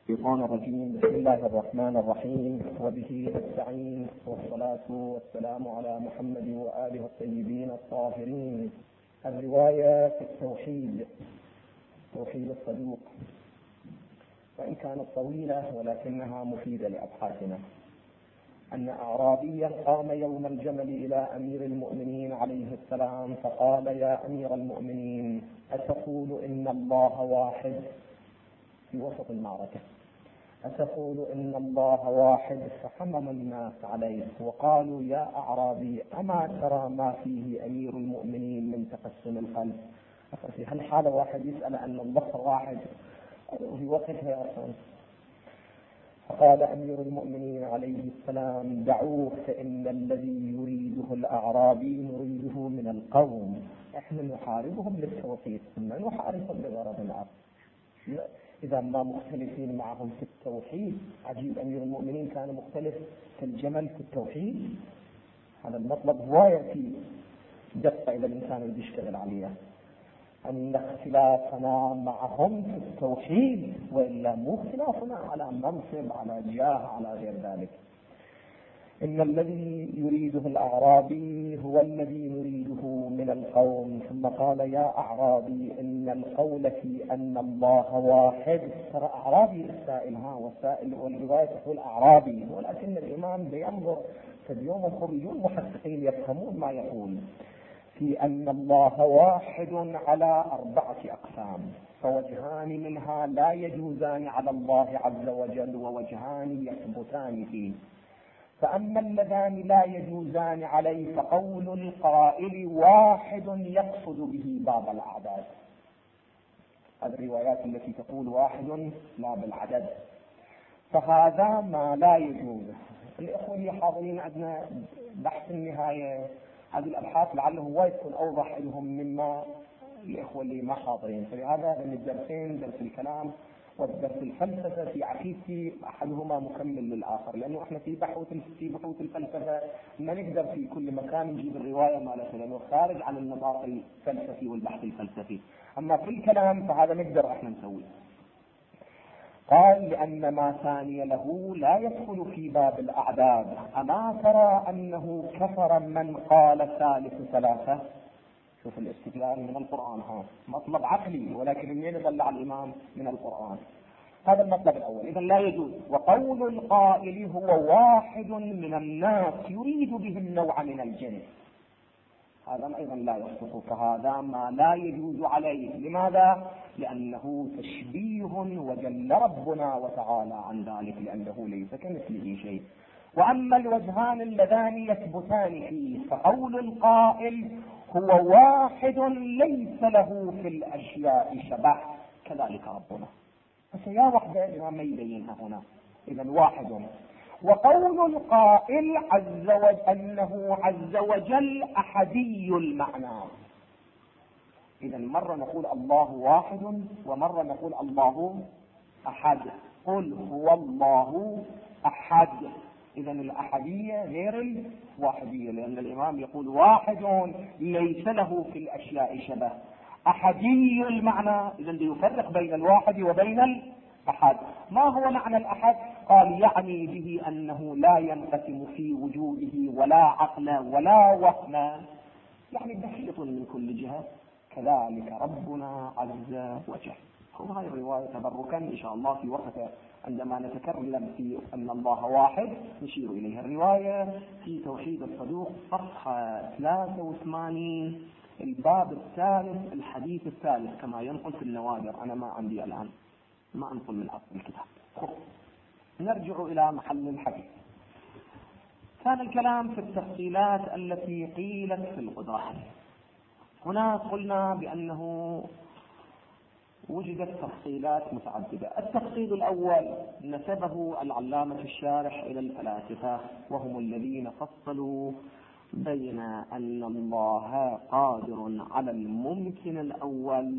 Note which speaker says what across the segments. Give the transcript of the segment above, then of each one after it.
Speaker 1: الشيطان الرجيم. بسم الله الرحمن الرحيم، وبه نستعين، والصلاة والسلام على محمد وآله الطيبين الطاهرين. الرواية في التوحيد، توحيد الصدوق، وإن كانت طويلة ولكنها مفيدة لأبحاثنا. أن أعرابيا قام يوم الجمل إلى أمير المؤمنين عليه السلام فقال: يا أمير المؤمنين، أتقول إن الله واحد؟ في وسط المعركة أتقول إن الله واحد؟ فحمم الناس عليه وقالوا: يا أعرابي، أما ترى ما فيه أمير المؤمنين من تقسم القلب؟ في هالحالة واحد يسأل أن الله واحد في وقتها يا أخوان. فقال أمير المؤمنين عليه السلام: دعوه، فإن الذي يريده الأعرابي نريده من القوم، إحنا نحاربهم للتوحيد ثم نحاربهم لغرض آخر. إذا ما مختلفين معهم في التوحيد. عجيب، أمير المؤمنين كان مختلف في الجمل في التوحيد. هذا المطلب هواية في دقة إذا الإنسان اللي يشتغل عليها، أن اختلافنا معهم في التوحيد، وإلا مو اختلافنا على منصب، على جاه، على غير ذلك. إن الذي يريده الأعرابي هو الذي نريده من القوم. ثم قال: يا أعرابي، إن القول في أن الله واحد. ترى أعرابي السائل، والسائل والرواية تقول أعرابي، ولكن الإمام بينظر فاليوم الخريجون محققين يفهمون ما يقول. في أن الله واحد على 4 أقسام، فوجهان منها لا يجوزان على الله عز وجل، ووجهان يثبتان فيه. فأما اللذان لا يجوزان عليه فقول القائل واحد يقصد به باب الأعداد. هذه الروايات التي تقول واحد لا بالعدد، فهذا ما لا يجوز. الإخوة اللي حاضرين عندنا بحث النهاية، هذه الأبحاث لعله هو يكون أوضح لهم مما الإخوة اللي ما حاضرين. فلهذا من الدرسين، درس الكلام والدرس الفلسفة في عقيدتي، أحدهما مكمل للآخر، لأنه إحنا في بحوث الفلسفة ما نقدر في كل مكان نجيب الرواية مالتها، لأنه خارج عن النطاق الفلسفي والبحث الفلسفي. أما في الكلام فهذا نقدر إحنا نسويه. قال: لأن ما ثاني له لا يدخل في باب الأعداد. أما ترى أنه كفر من قال ثالث ثلاثة؟ شوف الاستدلال من القرآن، مطلب عقلي، ولكن منين يطلع الإمام؟ من القرآن. هذا المطلب الأول، إذن لا يجوز. وقول القائل هو واحد من الناس يريد به النوع من الجنس، هذا أيضا لا يصدق، فهذا ما لا يجوز عليه. لماذا؟ لأنه تشبيه، وجل ربنا وتعالى عن ذلك، لأنه ليس كمثله شيء. وأما الوجهان اللذان يثبتان فيه، فقول القائل هو واحد ليس له في الأشياء شبه، كذلك ربنا. فسيا وحدة الإمام ما يبينها هنا. إذن واحد. وقول القائل أنه عز وجل أحدي المعنى. إذن مرة نقول الله واحد، ومرة نقول الله أحد. قل هو الله أحد. إذن الأحدية غير الواحدية، لأن الإمام يقول واحد ليس له في الأشياء شبه، أحدي المعنى. إذن يفرق بين الواحد وبين الأحد. ما هو معنى الأحد؟ قال: يعني به أنه لا ينقسم في وجوده ولا عقل ولا وهم، يعني بسيط من كل جهة، كذلك ربنا عز وجل. هذه الرواية تبركا إن شاء الله في وقت عندما نتكلم في أن الله واحد نشير إليها. الرواية في توحيد الصدوق صفحة 83، الباب الثالث، الحديث الثالث، كما ينقل في النوادر. أنا ما عندي الآن، ما أنقل من أصل الكتاب. نرجع إلى محل الحديث. كان الكلام في التفصيلات التي قيلت في القدرة. هنا قلنا بأنه وجدت تفصيلات متعددة. التفصيل الأول نسبه العلامة الشارح إلى الفلاسفة، وهم الذين فصلوا بين أن الله قادر على الممكن الأول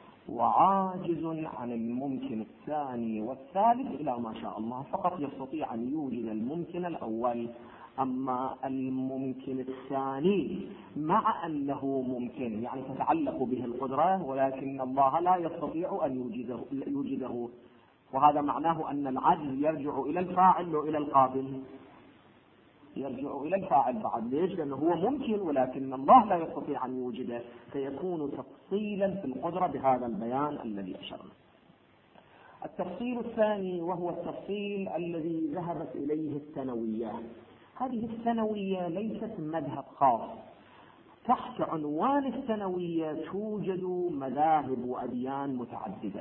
Speaker 1: وعاجز عن الممكن الثاني والثالث إلى ما شاء الله، فقط يستطيع أن يوجد الممكن الأول. أما الممكن الثاني مع أنه ممكن، يعني تتعلق به القدرة، ولكن الله لا يستطيع أن يوجده وهذا معناه أن العجز يرجع إلى الفاعل وإلى القابل، يرجع إلى الفاعل بعد. ليش؟ لأنه هو ممكن ولكن الله لا يستطيع أن يوجده، فيكون تفصيلا في القدرة بهذا البيان الذي أشرنا. التفصيل الثاني وهو التفصيل الذي ذهبت إليه الثانوية. هذه الثانوية ليست مذهب خاص، تحت عنوان الثانوية توجد مذاهب وأديان متعددة.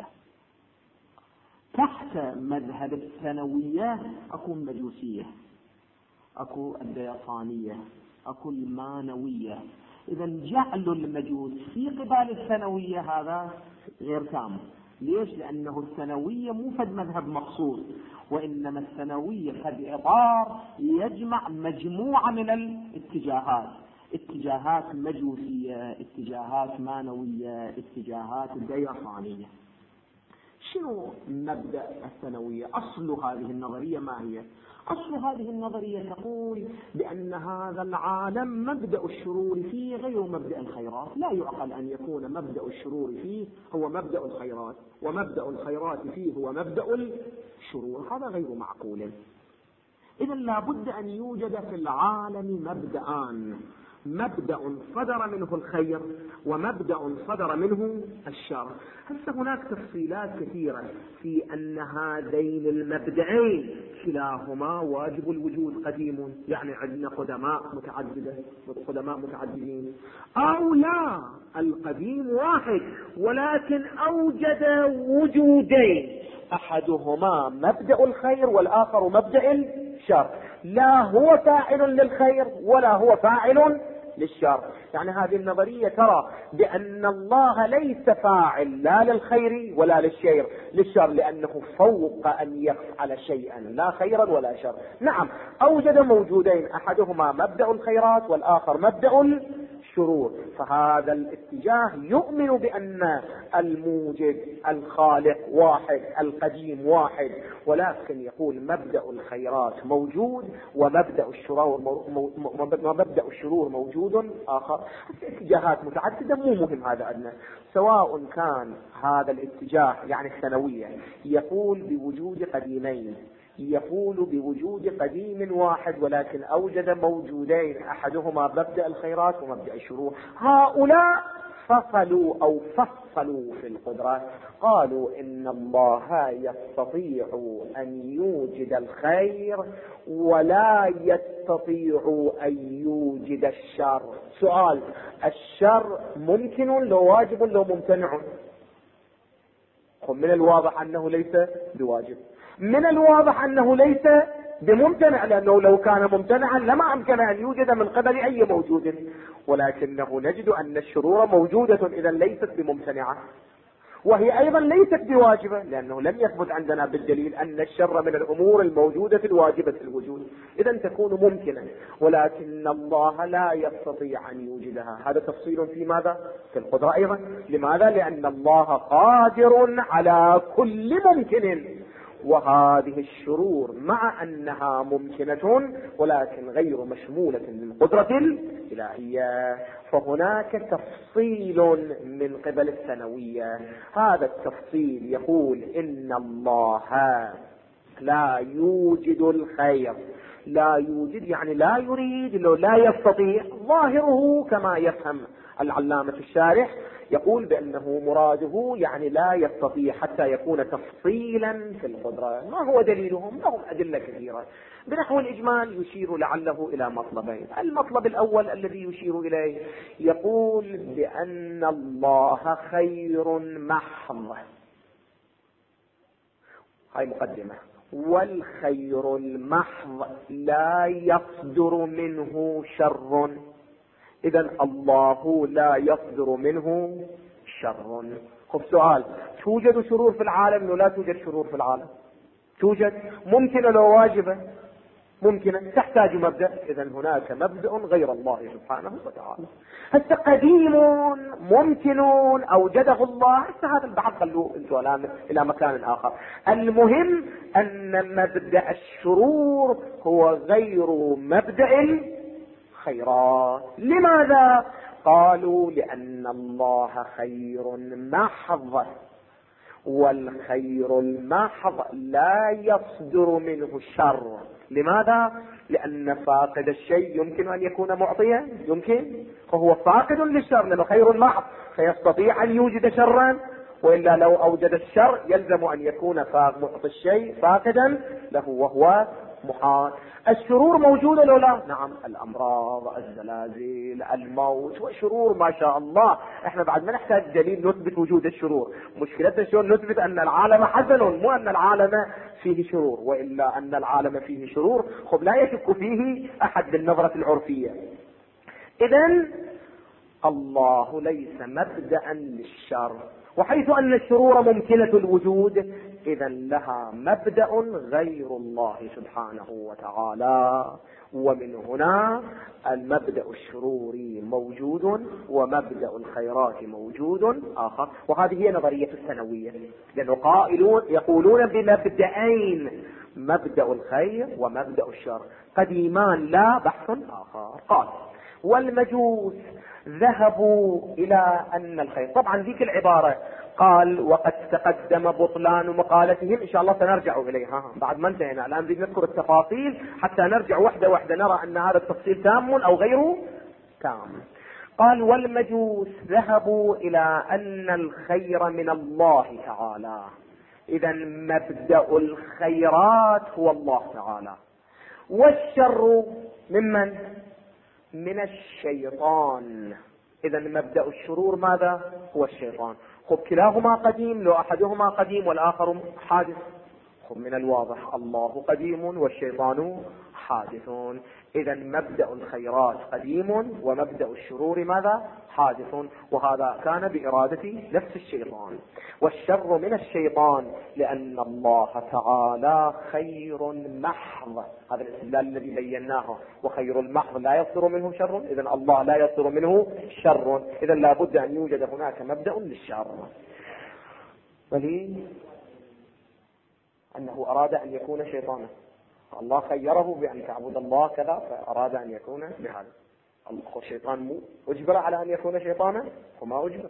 Speaker 1: تحت مذهب الثانوية أكو المجوسية، أكو الدياطانية، أكو المانوية. إذا جعل المجوس في قبال الثانوية هذا غير تام. ليش؟ لأنه الثانوية مو فد مذهب مخصوص، وإنما الثانوية فد إطار يجمع مجموعة من الاتجاهات، اتجاهات مجوسية، اتجاهات مانوية، اتجاهات دياطانية. شنو مبدأ الثانوية؟ أصل هذه النظرية ما هي؟ أصل هذه النظرية تقول بأن هذا العالم مبدأ الشرور فيه غير مبدأ الخيرات. لا يعقل أن يكون مبدأ الشرور فيه هو مبدأ الخيرات، ومبدأ الخيرات فيه هو مبدأ الشرور. هذا غير معقول. إذا لابد أن يوجد في العالم مبدأان، مبدأ صدر منه الخير ومبدأ صدر منه الشر. هسه هناك تفصيلات كثيرة في أن هذين المبدأين كلاهما واجب الوجود قديم، يعني عندنا قدماء متعددة، قدماء متعددين، أو لا القديم واحد ولكن أوجد وجودين، أحدهما مبدأ الخير والآخر مبدأ الشر، لا هو فاعل للخير ولا هو فاعل للشر. يعني هذه النظرية ترى بأن الله ليس فاعل لا للخير ولا للشر، لأنه فوق أن يفعل شيئا لا خيرا ولا شر. نعم أوجد موجودين، أحدهما مبدأ الخيرات والآخر مبدأ الشرور. فهذا الاتجاه يؤمن بأن الموجد الخالق واحد، القديم واحد، ولكن يقول مبدأ الخيرات موجود ومبدأ الشرور موجود آخر. اتجاهات متعددة مو مهم، هذا عندنا. سواء كان هذا الاتجاه يعني الثانوية يقول بوجود قديمين، يقول بوجود قديم واحد ولكن أوجد موجودين، أحدهما مبدأ الخيرات ومبدأ الشرور، هؤلاء فصلوا في القدرة. قالوا إن الله يستطيع أن يوجد الخير ولا يستطيع أن يوجد الشر. سؤال: الشر ممكن لو واجب لو ممتنع؟ من الواضح أنه ليس بواجب، من الواضح أنه ليس بممتنع، لأنه لو كان ممتنعا لما أمكن أن يوجد من قبل أي موجود، ولكنه نجد أن الشرور موجودة إذا ليست بممتنعة، وهي أيضا ليست بواجبة، لأنه لم يثبت عندنا بالدليل أن الشر من الأمور الموجودة الواجبة الوجود، إذا تكون ممكنة، ولكن الله لا يستطيع أن يوجدها. هذا تفصيل في ماذا؟ في القدرة أيضا. لماذا؟ لأن الله قادر على كل ممكن، وهذه الشرور مع أنها ممكنة ولكن غير مشمولة للقدرة الإلهية. فهناك تفصيل من قبل الثانوية. هذا التفصيل يقول إن الله لا يوجد الخير، لا يوجد يعني لا يريد، لا يستطيع. ظاهره كما يفهم العلامة الشارح يقول بأنه مراده يعني لا يستطيع حتى يكون تفصيلا في القدرة. ما هو دليلهم؟ لهم أدلة كثيرة. بنحو الإجمال يشير لعله إلى مطلبين. المطلب الأول الذي يشير إليه يقول بأن الله خير محض، هاي مقدمة، والخير المحض لا يصدر منه شر. إذن الله لا يصدر منه شر. خب سؤال: توجد شرور في العالم ولا توجد شرور في العالم؟ توجد. ممكنة لو واجبة؟ ممكنة، تحتاج مبدأ. إذن هناك مبدأ غير الله سبحانه وتعالى. هسه قديم ممكن أوجده الله، هذا البحث خلوه انتوا الآن إلى مكان آخر. المهم أن مبدأ الشرور هو غير مبدأ خيرات. لماذا؟ قالوا لأن الله خير محض،
Speaker 2: والخير المحض لا يصدر منه الشر. لماذا؟ لأن فاقد الشيء يمكن أن يكون معطيا، يمكن، فهو فاقد للشر لأنه خير محض، فيستطيع أن يوجد شرا، وإلا لو أوجد الشر يلزم أن يكون معطي الشيء فاقدا له، وهو محال. الشرور موجودة لو لا؟ نعم، الأمراض، الزلازل، الموت، وشرور ما شاء الله. احنا بعد ما نحتاج دليل نثبت وجود الشرور، مشكلتنا شو نثبت أن العالم حسن، مو أن العالم فيه شرور، وإلا أن العالم فيه شرور خب لا يشك فيه أحد بالنظرة العرفية. إذن الله ليس مبدأ للشر، وحيث أن الشرور ممكنة الوجود إذا لها مبدأ غير الله سبحانه وتعالى. ومن هنا المبدأ الشروري موجود ومبدأ الخيرات موجود آخر. وهذه هي نظرية الثانوية، لأنه قائلون يقولون بمبدأين، مبدأ الخير ومبدأ الشر، قديمان لا بحث آخر. قال والمجوس ذهبوا إلى أن الخير، طبعا ذيك العبارة قال وقد تقدم بطلان مقالتهم، إن شاء الله سنرجع إليها بعد ما انتهينا. الآن نريد نذكر التفاصيل حتى نرجع واحدة واحدة نرى أن هذا التفصيل تام أو غير تام. قال والمجوس ذهبوا إلى أن الخير من الله تعالى، إذا مبدأ الخيرات هو الله تعالى، والشر ممن؟ من الشيطان. إذا مبدأ الشرور ماذا؟ هو الشيطان. خب كلاهما قديم، لو أحدهما قديم والآخر حادث. خب من الواضح الله قديم والشيطان حادث. إذا مبدأ الخيرات قديم ومبدأ الشرور ماذا؟ حادث، وهذا كان بإرادة نفس الشيطان. والشر من الشيطان لأن الله تعالى خير محض، هذا الاستدلال الذي بيناه، وخير المحض لا يصدر منه شر، إذا الله لا يصدر منه شر، إذا لا بد أن يوجد هناك مبدأ للشر. ولي أنه أراد أن يكون شيطانا، الله خيره بأن تعبد الله كذا، فأراد أن يكون بهذا. الشيطان مو أجبر على أن يكون شيطانا، وما أجبر.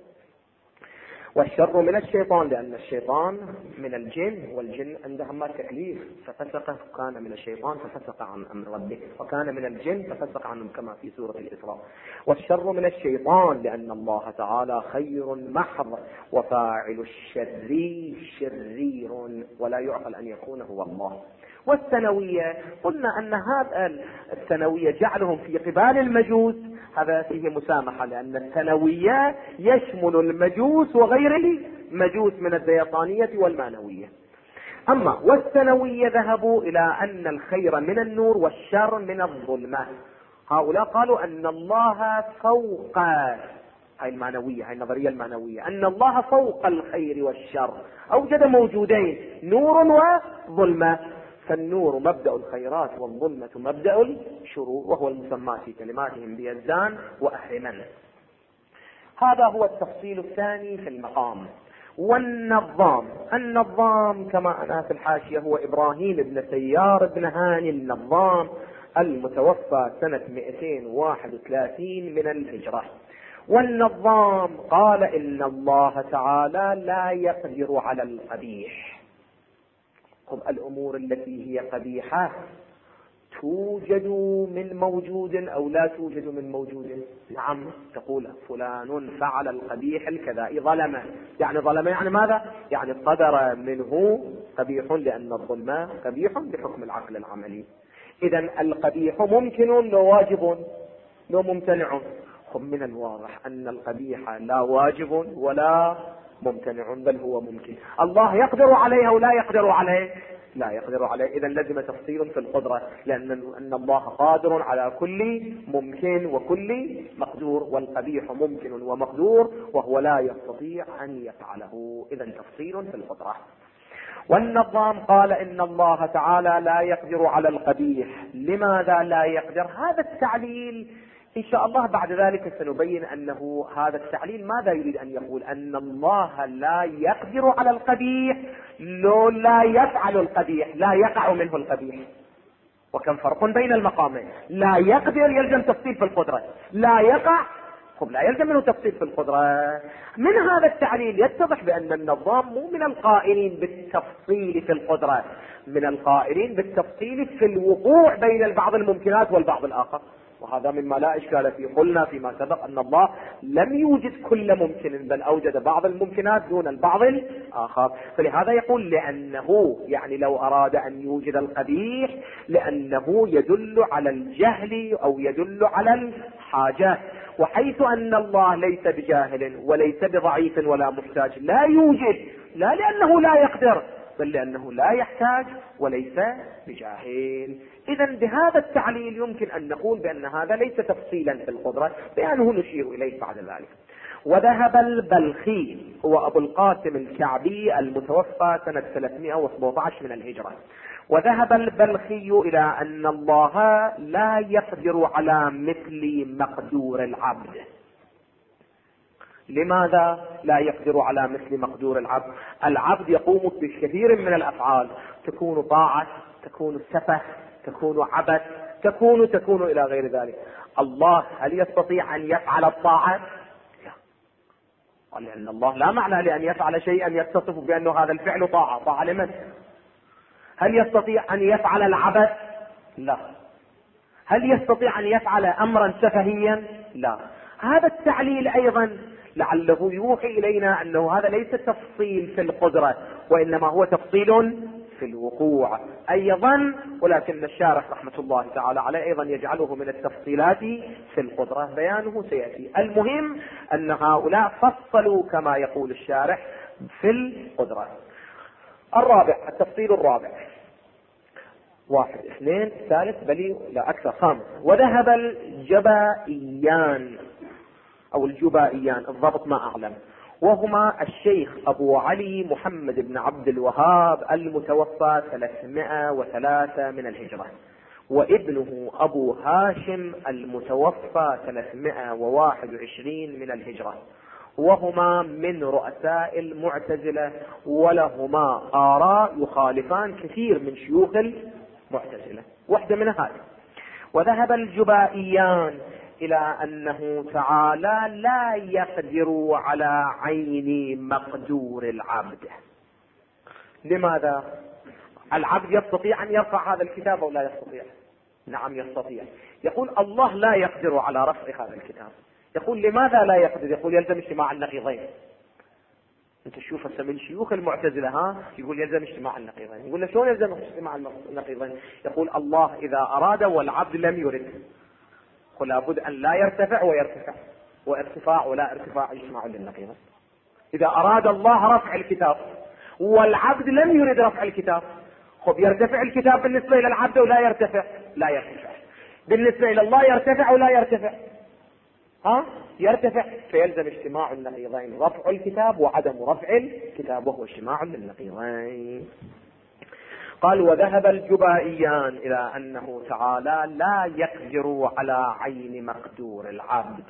Speaker 2: والشر من الشيطان لأن الشيطان من الجن، والجن عندهم تكليف، ففسق كان من الشيطان ففسق عن أمر ربه، وكان من الجن ففسق عنهم كما في سورة الإسراء. والشر من الشيطان لأن الله تعالى خير محض وفاعل الشر شرير، ولا يعقل أن يكون هو الله. والثانوية قلنا أن هذا الثانوية جعلهم في قبال المجوس هذا فيه مسامحة، لأن الثانوية يشمل المجوس وغير المجوس من الديطانية والمانوية. أما والثانوية ذهبوا إلى أن الخير من النور والشر من الظلمة. هؤلاء قالوا أن الله فوق، هاي المانوية، هاي النظرية المانوية، أن الله فوق الخير والشر، أوجد موجودين نور وظلمة، فالنور مبدأ الخيرات والظلمة مبدأ الشرور، وهو المسمى في كلماتهم بيزدان وأهرمن. هذا هو التفصيل الثاني في المقام. والنظام، النظام كما أنا في الحاشية هو إبراهيم بن سيار بن هاني النظام، المتوفى سنة 231 من الهجرة. والنظام قال إن الله تعالى لا يقدر على القبيح. الأمور التي هي قبيحة توجد من موجود أو لا توجد من موجود؟ نعم، تقول فلان فعل القبيح الكذا، ظلم، يعني ظلم يعني ماذا؟ يعني صدر منه قبيح، لأن الظلم قبيح بحكم العقل العملي. إذا القبيح ممكن لو واجب لو ممتنع. من الواضح أن القبيح لا واجب ولا ممتنع، بل هو ممكن. الله يقدر عليه أو لا يقدر عليه؟ لا يقدر عليه. إذا لازم تفصيل في القدرة، لأن الله قادر على كل ممكن وكل مقدور، والقبيح ممكن ومقدور وهو لا يستطيع أن يفعله. إذا تفصيل في القدرة. والنظام قال إن الله تعالى لا يقدر على القبيح. لماذا لا يقدر؟ هذا التعليل إن شاء الله بعد ذلك سنبين أنه هذا التعليل ماذا يريد أن يقول؟ أن الله لا يقدر على القبيح لو لا يفعل القبيح، لا يقع منه القبيح. وكم فرق بين المقامين. لا يقدر يلزم تفصيل في القدرة، لا يقع خب لا يلزم منه تفصيل في القدرة. من هذا التعليل يتضح بأن النظام مو من القائلين بالتفصيل في القدرة، من القائلين بالتفصيل في الوقوع بين بعض الممكنات والبعض الآخر، وهذا مما لا إشكال فيه. قلنا فيما سبق أن الله لم يوجد كل ممكن، بل أوجد بعض الممكنات دون البعض الآخر. فلهذا يقول لأنه يعني لو أراد أن يوجد القبيح لأنه يدل على الجهل أو يدل على الحاجة، وحيث أن الله ليس بجاهل وليس بضعيف ولا محتاج لا يوجد، لا لأنه لا يقدر بل لأنه لا يحتاج وليس بجاهل. إذن بهذا التعليل يمكن أن نقول بأن هذا ليس تفصيلا في القدرة، بأنه نشير إليه بعد ذلك. وذهب البلخي هو أبو القاسم الكعبي المتوفى سنة 317 من الهجرة، وذهب البلخي إلى أن الله لا يقدر على مثل مقدور العبد. لماذا لا يقدر على مثل مقدور العبد؟ العبد يقوم بكثير من الأفعال، تكون طاعة، تكون سفه، تكون عبث، تكون إلى غير ذلك. الله هل يستطيع أن يفعل الطاعة؟ لا، لأن الله لا معنى لأن يفعل شيئا يتصف بأنه هذا الفعل طاعة لمن؟ هل يستطيع أن يفعل العبث؟ لا. هل يستطيع أن يفعل أمرا سفهيا؟ لا. هذا التعليل أيضا لعله يوحي إلينا أنه هذا ليس تفصيل في القدرة، وإنما هو تفصيل في الوقوع أيضا، ولكن الشارح رحمة الله تعالى عليه أيضا يجعله من التفصيلات في القدرة، بيانه سيأتي. المهم أن هؤلاء فصلوا كما يقول الشارح في القدرة. الرابع، التفصيل الرابع، 1 2 3 بل لا أكثر 5. وذهب الجبائيان أو الجبائيان، الضبط ما أعلم، وهما الشيخ أبو علي محمد بن عبد الوهاب المتوفى 303 من الهجرة، وابنه أبو هاشم المتوفى 321 من الهجرة، وهما من رؤساء المعتزلة، ولهما آراء يخالفان كثير من شيوخ المعتزلة، واحدة من هذه. وذهب الجبائيان إلى أنه تعالى لا يقدر على عين مقدور العبد. لماذا؟ العبد يستطيع أن يرفع هذا الكتاب أو لا يستطيع؟ نعم يستطيع. يقول الله لا يقدر على رفع هذا الكتاب. يقول لماذا لا يقدر؟ يقول يلزم اجتماع النقيضين. انت تشوف هسه من شيوخ المعتزلة يقول يلزم اجتماع النقيضين. يقول له شلون يلزم اجتماع النقيضين؟ يقول الله إذا أراد والعبد لم يرد، ولا بد أن لا يرتفع ويرتفع، وارتفاع ولا ارتفاع يجمع للنقيضين. إذا أراد الله رفع الكتاب والعبد لم يرد رفع الكتاب، خب يرتفع الكتاب بالنسبة إلى العبد ولا يرتفع؟ لا يرتفع. بالنسبة إلى الله يرتفع ولا يرتفع؟ يرتفع. فيلزم اجتماع النقيضين، رفع الكتاب وعدم رفع الكتاب، وهو اجتماع للنقيضين. قال وذهب الجبائيان إلى أنه تعالى لا يقدر على عين مقدور العبد،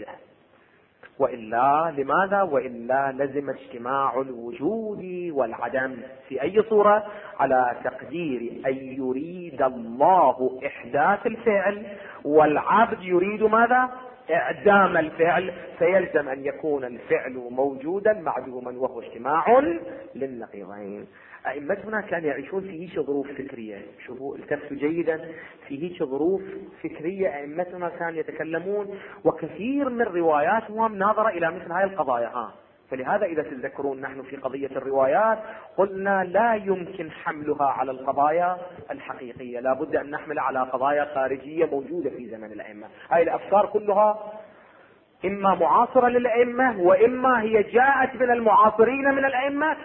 Speaker 2: وإلا لماذا؟ وإلا لزم اجتماع الوجود والعدم في أي صورة؟ على تقدير أن يريد الله إحداث الفعل والعبد يريد ماذا؟ إعدام الفعل، فيلزم أن يكون الفعل موجودا معدوما، وهو اجتماع للنقيضين. أئمتنا كانوا يعيشون في هيك ظروف فكرية، شوفوا التفتوا جيدا، في هيك ظروف فكرية أئمتنا كانوا يتكلمون، وكثير من رواياتهم ناظرة إلى مثل هذه القضايا. فلهذا إذا تتذكرون نحن في قضية الروايات قلنا لا يمكن حملها على القضايا الحقيقية، لا بد أن نحمل على قضايا خارجية موجودة في زمن الأئمة. هاي الأفكار كلها إما معاصرة للأئمة، وإما هي جاءت من المعاصرين من الأئمة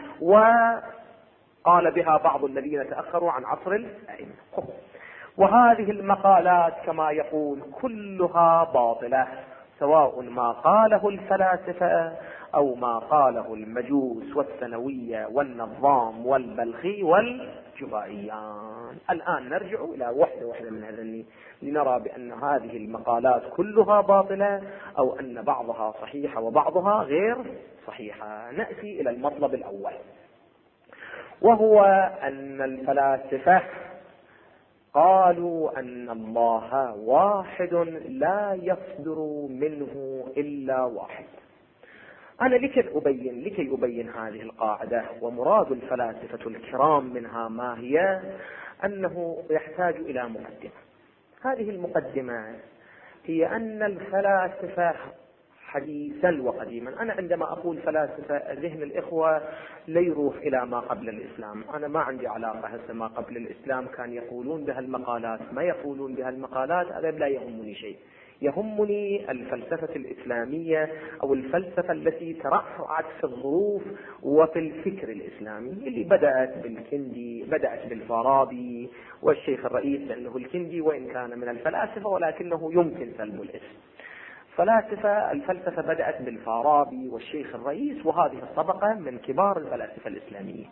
Speaker 2: وقال بها بعض الذين تأخروا عن عصر الأئمة. وهذه المقالات كما يقول كلها باطلة، سواء ما قاله الفلاسفة أو ما قاله المجوس والثانوية والنظام والبلخي والجبائيان. الآن نرجع إلى واحدة من هذين لنرى بأن هذه المقالات كلها باطلة، أو أن بعضها صحيحة وبعضها غير صحيحة. نأتي إلى المطلب الأول، وهو أن الفلاسفة قالوا أن الله واحد لا يصدر منه إلا واحد. أنا لكي أبين هذه القاعدة ومراد الفلاسفة الكرام منها ما هي، أنه يحتاج إلى مقدمة. هذه المقدمة هي أن الفلاسفة حديثا وقديما، أنا عندما أقول فلاسفة ذهن الإخوة لا يروح إلى ما قبل الإسلام، أنا ما عندي علاقة هسه ما قبل الإسلام كان يقولون بهالمقالات ما يقولون بهالمقالات، هذا لا يهمني شيء. يهمني الفلسفة الإسلامية أو الفلسفة التي ترعرعت في الظروف وفي الفكر الإسلامي، اللي بدأت بالكندي، بدأت بالفارابي والشيخ الرئيس، لأنه الكندي وإن كان من الفلاسفة ولكنه يمكن سلب الاسم. الفلسفة بدأت بالفارابي والشيخ الرئيس، وهذه الطبقة من كبار الفلاسفة الإسلاميين.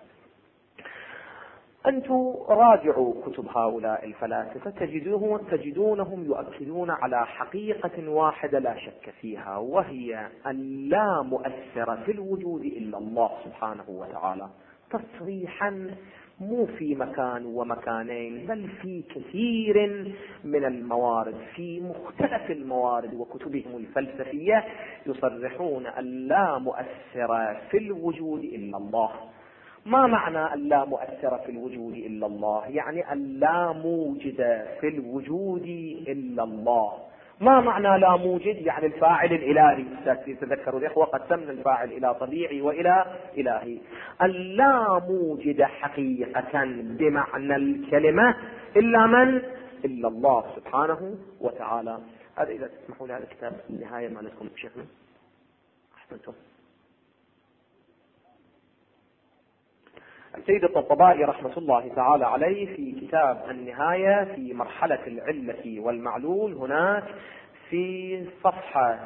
Speaker 2: أنتم راجعوا كتب هؤلاء الفلاسفة تجدونهم يؤكدون على حقيقة واحدة لا شك فيها، وهي أن لا مؤثر في الوجود إلا الله سبحانه وتعالى، تصريحا مو في مكان ومكانين بل في كثير من الموارد، في مختلف الموارد وكتبهم الفلسفية يصرحون أن لا مؤثر في الوجود إلا الله. ما معنى أن لا مؤثر في الوجود إلا الله؟ يعني أن لا موجد في الوجود إلا الله. ما معنى لا موجد؟ يعني الفاعل الإلهي. تذكروا الإخوة قسمنا الفاعل إلى طبيعي وإلى إلهي. أن لا موجد حقيقة بمعنى الكلمة إلا من؟ إلا الله سبحانه وتعالى. هذا إذا تسمحوا لي هذا الكتاب النهاية مالتكم بشكل أحسنتم. السيد الطبطبائي رحمة الله تعالى عليه في كتاب النهاية في مرحلة العلة والمعلول، هناك في صفحة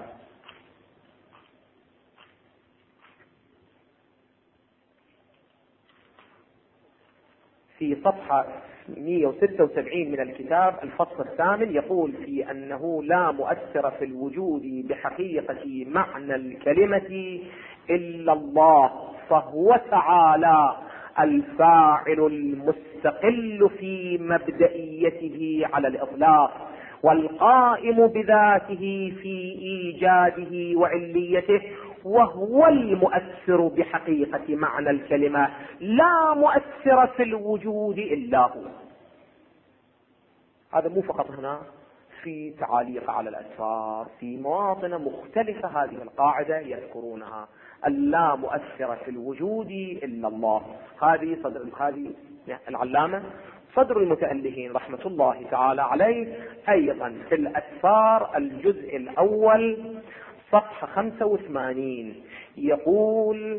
Speaker 2: 176 من الكتاب الفصل الثامن يقول في أنه لا مؤثر في الوجود بحقيقة معنى الكلمة إلا الله، فهو تعالى الفاعل المستقل في مبدئيته على الإطلاق، والقائم بذاته في إيجاده وعليته، وهو المؤثر بحقيقة معنى الكلمة، لا مؤثر في الوجود إلا هو. هذا مو فقط هنا، في تعاليق على الأسفار في مواطن مختلفة هذه القاعدة يذكرونها، اللا مؤثر في الوجود إلا الله. هذه العلامة صدر المتألهين رحمة الله تعالى عليه أيضا في الأسفار الجزء الأول صفحة 85 يقول: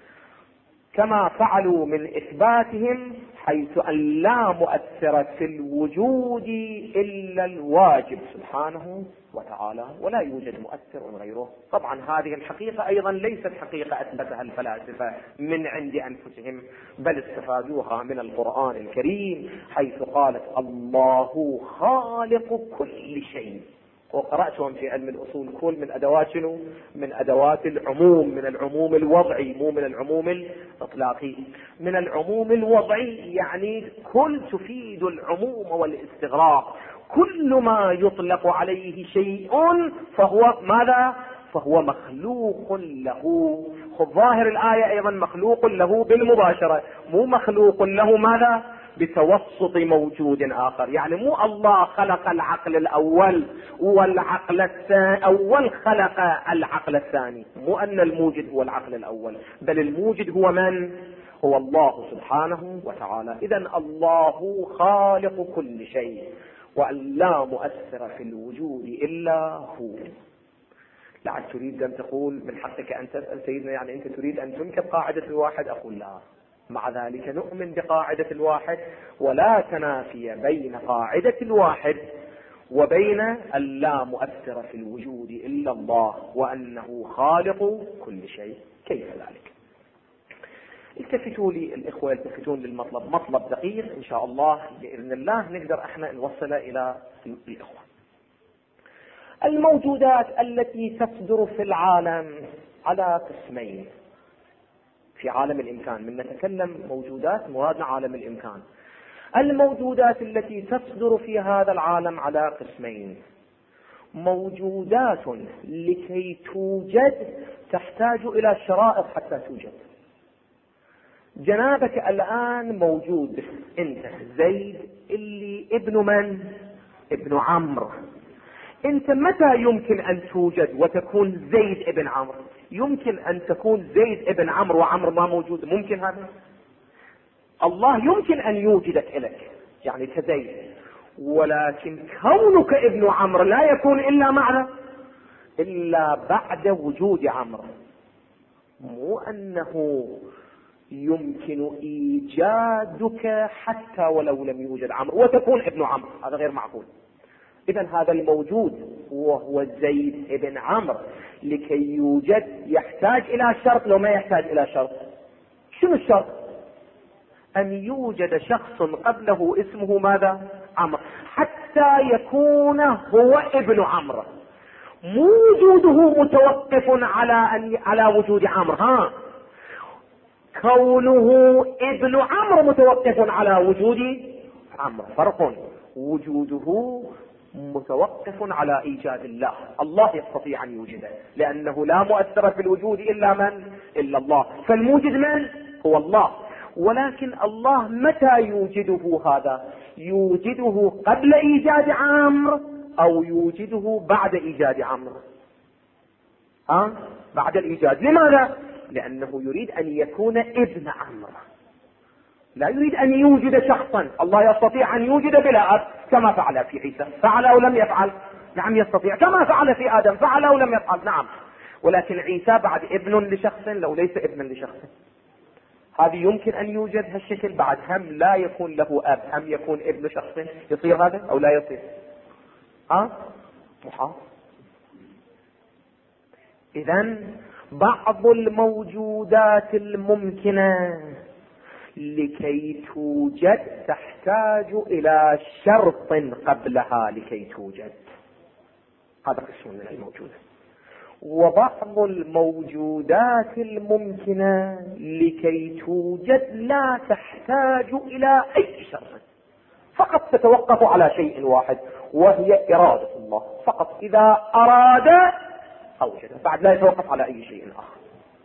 Speaker 2: كما فعلوا من إثباتهم حيث أن لا مؤثر في الوجود إلا الواجب سبحانه وتعالى، ولا يوجد مؤثر غيره. طبعا هذه الحقيقة أيضا ليست حقيقة أثبتها الفلاسفة من عند أنفسهم، بل استفادوها من القرآن الكريم حيث قالت الله خالق كل شيء. وقرأتهم في علم الأصول كل من أدوات شنو؟ من أدوات العموم، من العموم الوضعي مو من العموم الإطلاقي. من العموم الوضعي يعني كل تفيد العموم والاستغراق، كل ما يطلق عليه شيء فهو ماذا؟ فهو مخلوق له. ظاهر الآية أيضا مخلوق له بالمباشرة، مو مخلوق له ماذا؟ بتوسط موجود آخر. يعني مو الله خلق العقل الأول والعقل الأول خلق العقل الثاني، مو أن الموجد هو العقل الأول، بل الموجد هو من؟ هو الله سبحانه وتعالى. إذن الله خالق كل شيء، وأن لا مؤثر في الوجود إلا هو. لعل تريد أن تقول من حقك أن تسأل سيدنا، يعني أنت تريد أن تنكر قاعدة الواحد؟ أقول لا، مع ذلك نؤمن بقاعدة الواحد، ولا تنافي بين قاعدة الواحد وبين اللا مؤثر في الوجود إلا الله، وأنه خالق كل شيء. كيف ذلك؟ التفتوا لي الإخوة، يلتفتون للمطلب، مطلب دقيق إن شاء الله بإذن الله نقدر احنا نوصل إلى الإخوة. الموجودات التي تصدر في العالم على قسمين. في عالم الإمكان، من نتكلم موجودات مرادنا عالم الإمكان. الموجودات التي تصدر في هذا العالم على قسمين: موجودات لكي توجد تحتاج إلى شرائط حتى توجد. جنابك الآن موجود، أنت زيد اللي ابن من؟ ابن عمرو. أنت متى يمكن أن توجد وتكون زيد ابن عمرو؟ يمكن أن تكون زيد ابن عمرو وعمرو ما موجود؟ ممكن هذا؟ الله يمكن أن يوجدك إليك يعني كزيد، ولكن كونك ابن عمرو لا يكون إلا معنى إلا بعد وجود عمرو. مو أنه يمكن إيجادك حتى ولو لم يوجد عمرو وتكون ابن عمرو، هذا غير معقول. إذن هذا الموجود وهو زيد ابن عمرو لكي يوجد يحتاج إلى شرط. لو ما يحتاج إلى شرط، شنو الشرط؟ أن يوجد شخص قبله اسمه ماذا؟ عمرو، حتى يكون هو ابن عمرو. مو وجوده متوقف على وجود عمرو، كونه ابن عمرو متوقف على وجود عمرو. فرق. وجوده متوقف على إيجاد الله. الله يستطيع أن يوجده لأنه لا مؤثر في الوجود إلا من؟ إلا الله. فالموجد من؟ هو الله. ولكن الله متى يوجده؟ هذا يوجده قبل إيجاد عمرو أو يوجده بعد إيجاد عمرو؟ بعد الإيجاد. لماذا؟ لأنه يريد أن يكون ابن عمرو، لا يريد أن يوجد شخصا. الله يستطيع أن يوجد بلا أب كما فعل في عيسى. فعل أو لم يفعل؟ نعم يستطيع. كما فعل في آدم؟ فعل أو لم يفعل؟ نعم. ولكن عيسى بعد ابن لشخص لو ليس ابنا لشخص. هذه يمكن أن يوجد هالشكل بعد هم لا يكون له أب، هم يكون ابن شخص. يصير هذا أو لا يصير؟ محال. إذن بعض الموجودات الممكنة لكي توجد تحتاج إلى شرط قبلها لكي توجد. هذا قسم من الموجودات. وبعض الموجودات الممكنة لكي توجد لا تحتاج إلى أي شرط، فقط تتوقف على شيء واحد وهي إرادة الله. فقط إذا أراد أوجد، بعد لا يتوقف على أي شيء آخر.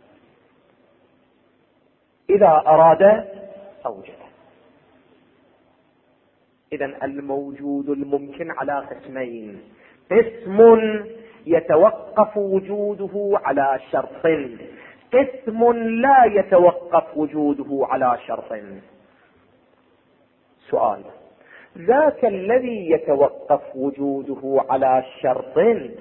Speaker 2: إذا أراد أوجد. إذن الموجود الممكن على قسمين: قسم يتوقف وجوده على شرط، قسم لا يتوقف وجوده على شرط. سؤال: ذاك الذي يتوقف وجوده على شرط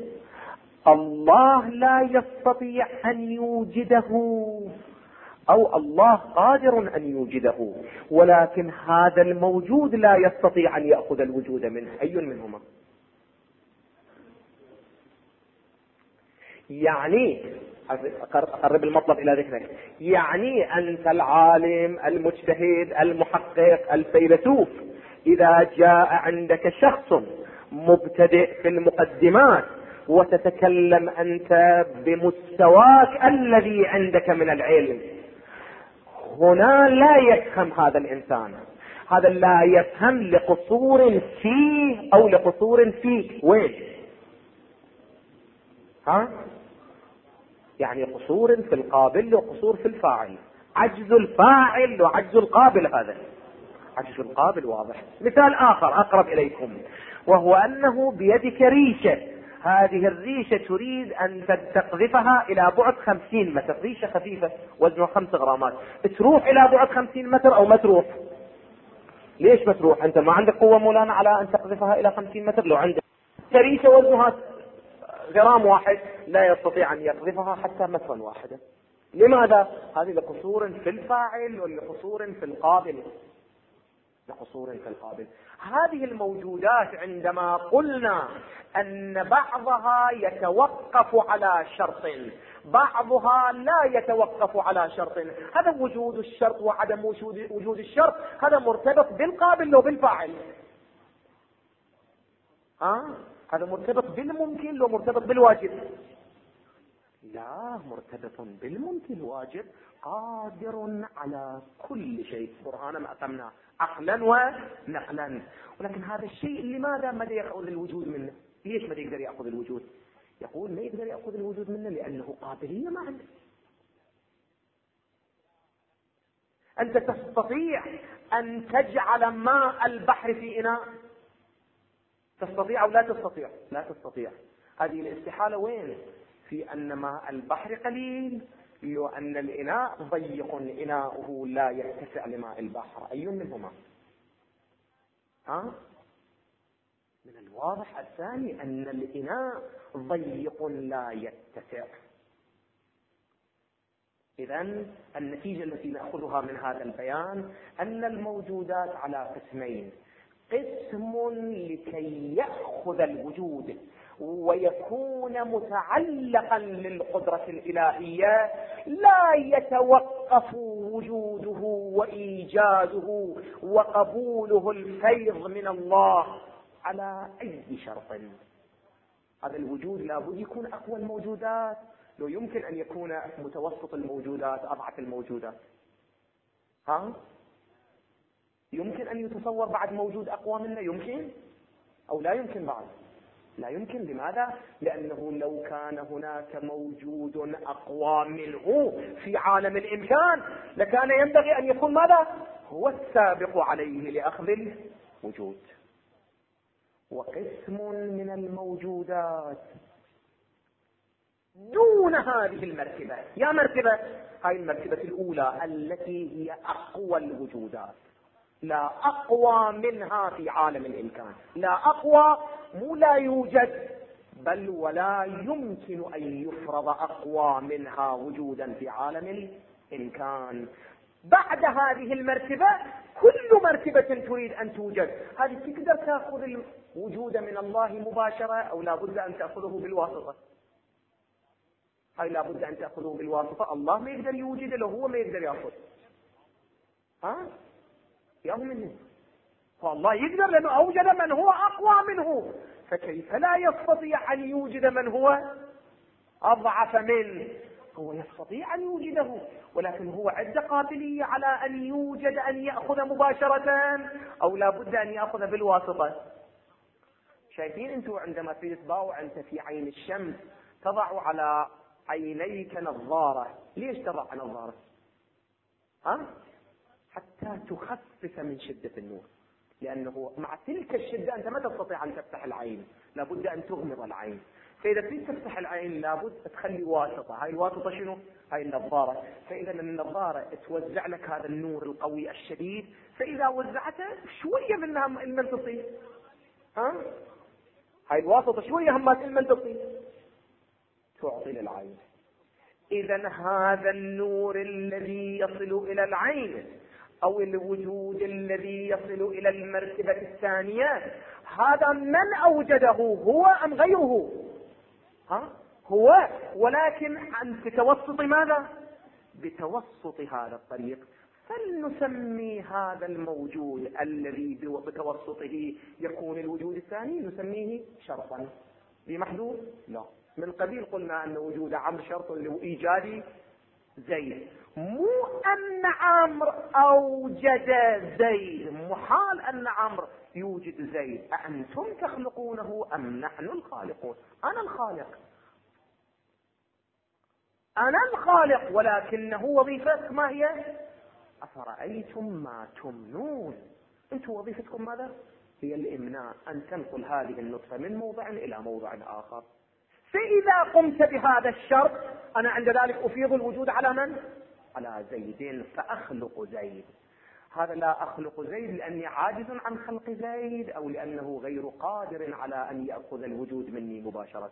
Speaker 2: الله لا يستطيع أن يوجده، أو الله قادر أن يوجده ولكن هذا الموجود لا يستطيع أن يأخذ الوجود منه؟ أي منهما؟ يعني أقرب المطلب إلى ذهنك. يعني أنت العالم المجتهد المحقق الفيلسوف، إذا جاء عندك شخص مبتدئ في المقدمات وتتكلم أنت بمستواك الذي عندك من العلم، هنا لا يفهم هذا الإنسان. هذا لا يفهم لقصور فيه أو لقصور فيك. وين؟ يعني قصور في القابل وقصور في الفاعل. عجز الفاعل وعجز القابل، هذا عجز القابل واضح. مثال آخر أقرب إليكم، وهو أنه بيدك ريشة. هذه الريشة تريد أن تقذفها إلى بعد 50 متر. ريشة خفيفة وزنها 5 غرامات، تروح إلى بعد 50 متر أو ما تروح؟ ليش ما تروح؟ أنت ما عندك قوة مولانا على أن تقذفها إلى 50 متر. لو عندك ريشة وزنها غرام واحد لا يستطيع أن يقذفها حتى مترا واحدا. لماذا؟ هذه لقصور في الفاعل ولقصور في القابل. لقصور في القابل. هذه الموجودات عندما قلنا أن بعضها يتوقف على شرط بعضها لا يتوقف على شرط، هذا وجود الشرط وعدم وجود الشرط هذا مرتبط بالقابل لو بالفاعل. هذا مرتبط بالممكن لو مرتبط بالواجب؟ لا، مرتبط بالممكن. واجب قادر على كل شيء. برهان ما أتمناه عقلا ونقلا. ولكن هذا الشيء لماذا مدى يأخذ الوجود منه؟ ليش مدى يقدر يأخذ الوجود؟ يقول ما يقدر يأخذ الوجود منه لأنه قابلية ما عنده. أنت تستطيع أن تجعل ماء البحر في إناء؟ تستطيع أو لا تستطيع؟ لا تستطيع. هذه الاستحالة وين؟ في أن ماء البحر قليل وأن الإناء ضيق، إناؤه لا يتسع لماء البحر. أي منهما؟ من الواضح الثاني أن الإناء ضيق لا يتسع. إذن النتيجة التي نأخذها من هذا البيان أن الموجودات على قسمين: قسم لكي يأخذ الوجود ويكون متعلقا للقدرة الإلهية، لا يتوقف وجوده وإيجاده وقبوله الفيض من الله على أي شرط. هذا الوجود لابد يكون أقوى الموجودات، لو يمكن أن يكون متوسط الموجودات أضعف الموجودات. يمكن أن يتصور بعد موجود أقوى منه؟ يمكن أو لا يمكن؟ بعد لا يمكن. لماذا؟ لأنه لو كان هناك موجود أقوى منه في عالم الإمكان لكان ينبغي أن يكون ماذا؟ هو السابق عليه لأخذ الوجود. وقسم من الموجودات دون هذه المرتبة. يا مرتبة؟ هاي المرتبة الأولى التي هي أقوى الوجودات، لا أقوى منها في عالم الإمكان. لا أقوى، مو لا يوجد، بل ولا يمكن أن يفرض أقوى منها وجودا في عالم الإمكان. بعد هذه المرتبة كل مرتبة تريد أن توجد، هذه تقدر تأخذ الوجود من الله مباشرة أو لا بد أن تأخذه بالواسطة؟ هاي لا بد أن تأخذه بالواسطة. الله ما يقدر يوجد له، هو ما يقدر يأخذ. يا منه، فالله يقدر لأنه أوجد من هو أقوى منه، فكيف لا يستطيع أن يوجد من هو أضعف منه؟ هو يستطيع أن يوجده، ولكن هو عنده قابلية على أن يوجد، أن يأخذ مباشرة أو لا بد أن يأخذ بالواسطة. شايفين أنتوا عندما تطبعوا أنت في عين الشمس تضع على عينيك نظارة، ليش تضع نظارة؟ حتى تخفف من شدة النور، لأنه مع تلك الشدة أنت ما تستطيع أن تفتح العين، لابد أن تغمض العين. فإذا تريد تفتح العين لابد تخلي واسطة. هاي الواسطة شنو؟ هاي النظارة. فإذا النظارة توزع لك هذا النور القوي الشديد، فإذا وزعته شوية منها المن تصير. هاي الواسطة شوية همات المن تصير تعطي للعين. إذا هذا النور الذي يصل إلى العين أو الوجود الذي يصل إلى المرتبة الثانية، هذا من أوجده؟ هو أم غيره؟ هو، ولكن عن بتوسط ماذا؟ بتوسط هذا الطريق. فلنسمي هذا الموجود الذي بتوسطه يكون الوجود الثاني نسميه شرطا بمحذوف؟ لا، من قبيل قلنا أن وجود عمرو شرط لإيجاد زيد. مو أن عمرو أوجد زيد، محال أن عمرو يوجد زيد. أأنتم تخلقونه أم نحن الخالقون؟ أنا الخالق، أنا الخالق، ولكنه وظيفتك ما هي؟ أفرأيتم ما تمنون. أنتم وظيفتكم ماذا؟ هي الإمناء، أن تنقل هذه النطفة من موضع إلى موضع آخر. فإذا قمت بهذا الشرط أنا عند ذلك أفيض الوجود على من؟ على زيد، فأخلق زيد. هذا لا أخلق زيد لأني عاجز عن خلق زيد أو لأنه غير قادر على أن يأخذ الوجود مني مباشرة.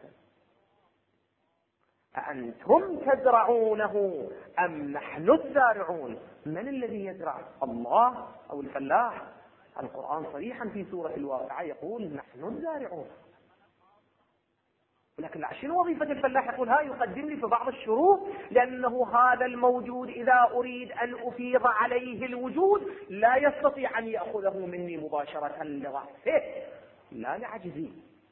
Speaker 2: أأنتم تزرعونه أم نحن الزارعون؟ من الذي يزرع؟ الله أو الفلاح؟ القرآن صريحا في سورة الواقعة يقول نحن الزارعون. ولكن شنو وظيفة الفلاح؟ يقول ها يقدم لي في بعض الشروط، لأنه هذا الموجود إذا أريد أن أفيض عليه الوجود لا يستطيع أن يأخذه مني مباشرة لضعفه لا لعجزي.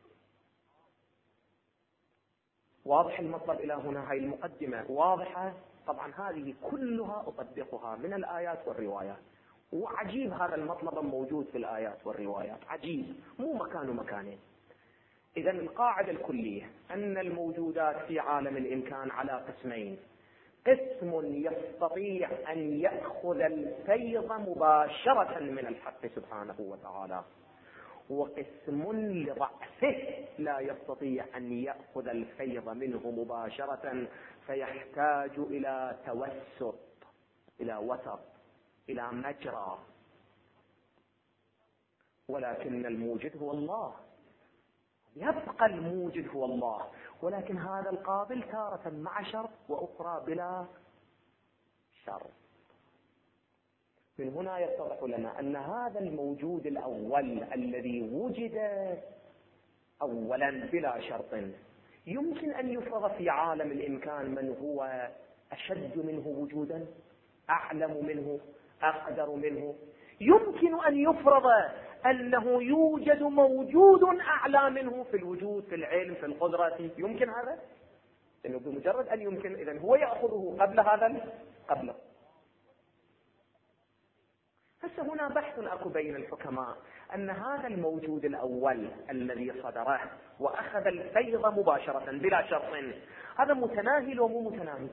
Speaker 2: واضح المطلب إلى هنا؟ هاي المقدمة واضحة. طبعا هذه كلها أطبقها من الآيات والروايات، وعجيب هذا المطلب موجود في الآيات والروايات، عجيب، مو مكانه مكانين. إذا القاعدة الكلية أن الموجودات في عالم الإمكان على قسمين: قسم يستطيع أن يأخذ الفيض مباشرة من الحق سبحانه وتعالى، وقسم لضعفه لا يستطيع أن يأخذ الفيض منه مباشرة، فيحتاج إلى توسط، إلى وسط، إلى مجرى. ولكن الموجد هو الله، يبقى الموجد هو الله، ولكن هذا القابل تارة مع شرط وأخرى بلا شرط. من هنا يتضح لنا أن هذا الموجود الأول الذي وجد أولا بلا شرط يمكن أن يفرض في عالم الإمكان من هو أشد منه وجودا، أعلم منه، أقدر منه. يمكن أن يفرض أنه يوجد موجود أعلى منه في الوجود، في العلم، في القدرة. يمكن هذا؟ إنه بمجرد أن يمكن إذن هو يأخذه قبل هذا قبله. هسه هنا بحث أكو بين الحكماء أن هذا الموجود الأول الذي صدره وأخذ الفيض مباشرة بلا شرط، هذا متناهي ومو متناهي؟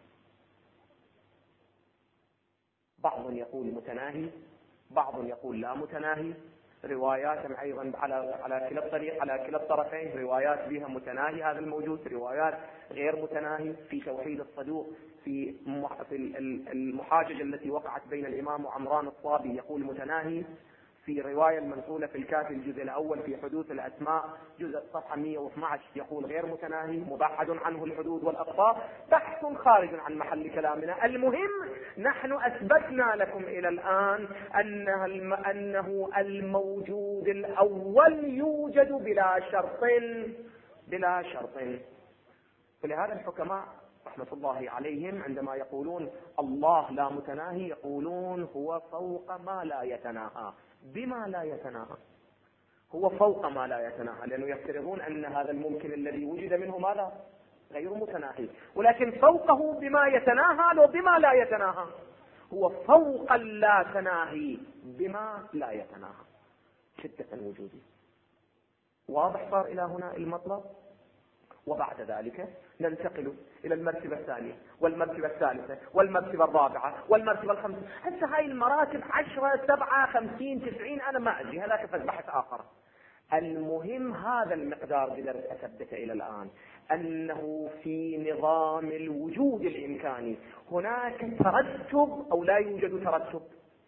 Speaker 2: بعض يقول متناهي، بعض يقول لا متناهي. روايات أيضا على كلا الطريق، على كلا الطرفين، روايات بها متناهي هذا الموجود، روايات غير متناهي. في توحيد الصدوق في المحاججة التي وقعت بين الإمام وعمران الطابي يقول متناهي. في رواية المنقولة في الكافي الجزء الأول في حدوث الأسماء جزء صفحة 112 يقول غير متناهي، مبعد عنه الحدود والأقطار. بحث خارج عن محل كلامنا. المهم نحن أثبتنا لكم إلى الآن أنه الموجود الأول يوجد بلا شرط، بلا شرط. ولهذا الحكماء رحمة الله عليهم عندما يقولون الله لا متناهي يقولون هو فوق ما لا يتناهى. بما لا يتناهى؟ هو فوق ما لا يتناهى، لأنه يفترضون أن هذا الممكن الذي وجد منه ماذا؟ غير متناهي. ولكن فوقه بما يتناهى لو بما لا يتناهى، هو فوق اللا تناهي بما لا يتناهى شدة الوجود. واضح صار إلى هنا المطلب؟ وبعد ذلك ننتقل إلى المرتبة الثانية والمرتبة الثالثة والمرتبة الرابعة والمرتبة الخامسة. هسه هاي المراتب 10 7 50 90 أنا ما أدري، هذاك بحث آخر. المهم هذا المقدار قدرت أثبت إلى الآن أنه في نظام الوجود الإمكاني هناك ترتب أو لا يوجد ترتب؟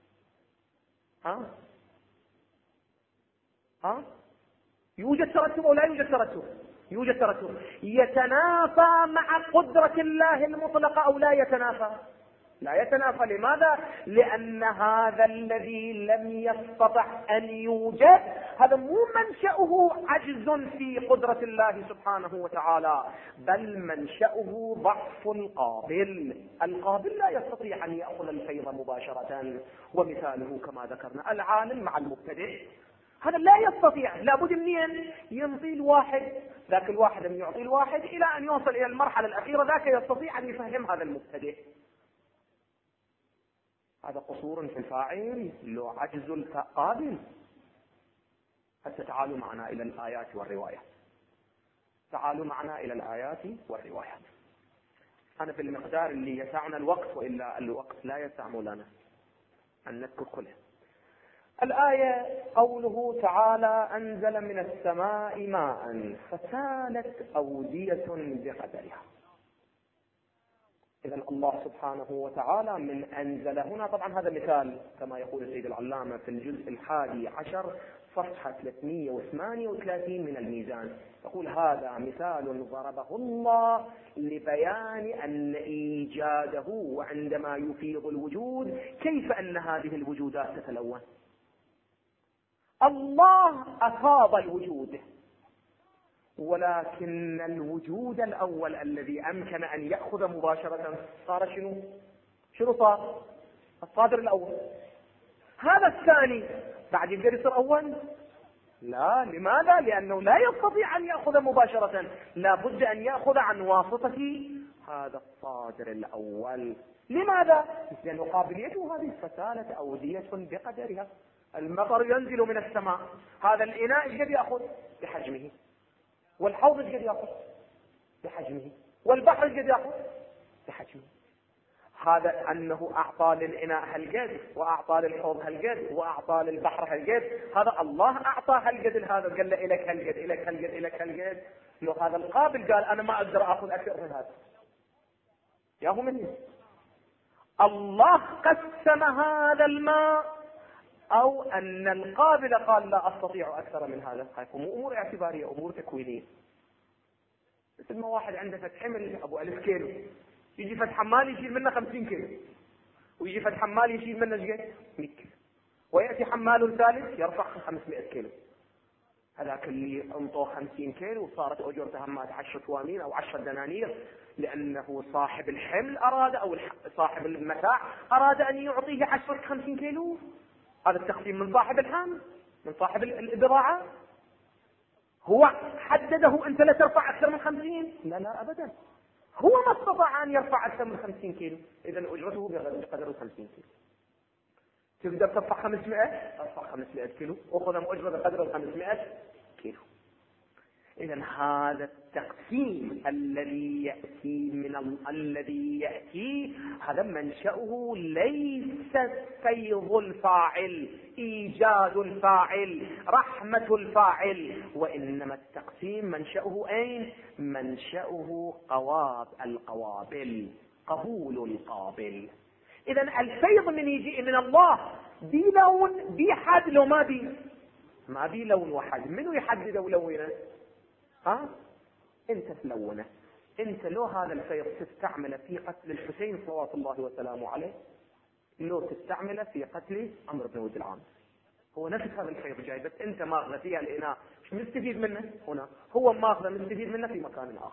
Speaker 2: يوجد ترتب أو لا يوجد ترتب؟ يوجد ترتب. يتنافى مع قدرة الله المطلقة أو لا يتنافى؟ لا يتنافى. لماذا؟ لأن هذا الذي لم يستطع أن يوجد هذا مو منشأه عجز في قدرة الله سبحانه وتعالى، بل منشأه ضعف القابل. القابل لا يستطيع أن يأخذ الفيض مباشرة. ومثاله كما ذكرنا العالم مع المبتدئ، هذا لا يستطيع، لابد منين؟ ينطي الواحد، ذاك الواحد من يعطي الواحد إلى أن يوصل إلى المرحلة الأخيرة، ذاك يستطيع أن يفهم هذا المبتدئ. هذا قصور في الفاعل، لو عجز القابل. حتى تعالوا معنا إلى الآيات والروايات، تعالوا معنا إلى الآيات والروايات. أنا في المقدار اللي يسعنا الوقت، وإلا الوقت لا يسع لنا أن نذكر كله. الآية قوله تعالى أنزل من السماء ماء فسالت أودية بقدرها. إذن الله سبحانه وتعالى من أنزل هنا، طبعا هذا مثال كما يقول السيد العلامة في الجزء 11 صفحة 338 من الميزان، يقول هذا مثال ضربه الله لبيان أن إيجاده وعندما يفيض الوجود كيف أن هذه الوجودات تتلون. الله أفاض الوجود، ولكن الوجود الأول الذي أمكن أن يأخذ مباشرة صار شنو صار؟ الصادر الأول. هذا الثاني بعد يقدر يصير أول؟ لا. لماذا؟ لأنه لا يستطيع أن يأخذ مباشرة، لا بد أن يأخذ عن واسطة هذا الصادر الأول. لماذا؟ لأن قابليته هذه فسالت أودية بقدرها. المطر ينزل من السماء، هذا الإناء ايش قد يأخذ؟ بحجمه، والحوض ايش قد يأخذ؟ بحجمه، والبحر ايش قد يأخذ؟ بحجمه. هذا أنه أعطى للإناء هالقد، وأعطى للحوض هالقد، وأعطى للبحر هالقد. هذا الله أعطى هالقد، هذا قال له إليك هالقد إليك هالقد إليك هالقد. لو هذا القابل قال أنا ما أقدر أخذ أكثر من هذا، يا هو مني. الله قسم هذا الماء، أو أن القابل قال لا أستطيع أكثر من هذا. هاي أمور اعتبارية، أمور تكوينية. مثل ما واحد عنده فتح حمل أبو 1000 كيلو، يجي فتح حمال يشيل منه 50 كيلو، ويجي فتح حمال يشيل منه 100 كيلو، ويأتي حمال ثالث يرفع 500 كيلو. هذاك اللي انطوه 50 كيلو وصارت أجرته همات 10 توامين أو 10 دنانير، لأنه صاحب الحمل أراد، أو صاحب المتاع أراد أن يعطيه 50 كيلو. هذا التقسيم من صاحب الحمل، من صاحب البضاعة. هو حدده أنت لا ترفع أكثر من 50. لا أبدا، هو ما استطاع أن يرفع أكثر من 50 كيلو، إذن أجرته بقدر 50 كيلو. تقدر ترفع 500، ارفع 500 كيلو، وخذ أجرة بقدر 500 كيلو. إذن هذا التقسيم الذي يأتي هذا منشأه ليس فيض الفاعل، إيجاد الفاعل، رحمة الفاعل، وإنما التقسيم منشأه أين؟ منشأه القوابل، قبول القابل. إذن الفيض من يجي من الله بي لون بي حد، لو ما بي لون وحد، منو يحدد ولونه؟ انت تلونه. انت لو هذا الفيض تستعمله في قتل الحسين صلوات الله وسلامه عليه، لو تستعمله في قتل عمرو بن ود العام، هو نفس هذا الفيض جاي، بس انت ماخذه فيها الاناء مش مستفيد منه هنا، هو ماخذه مستفيد منه في مكان اخر.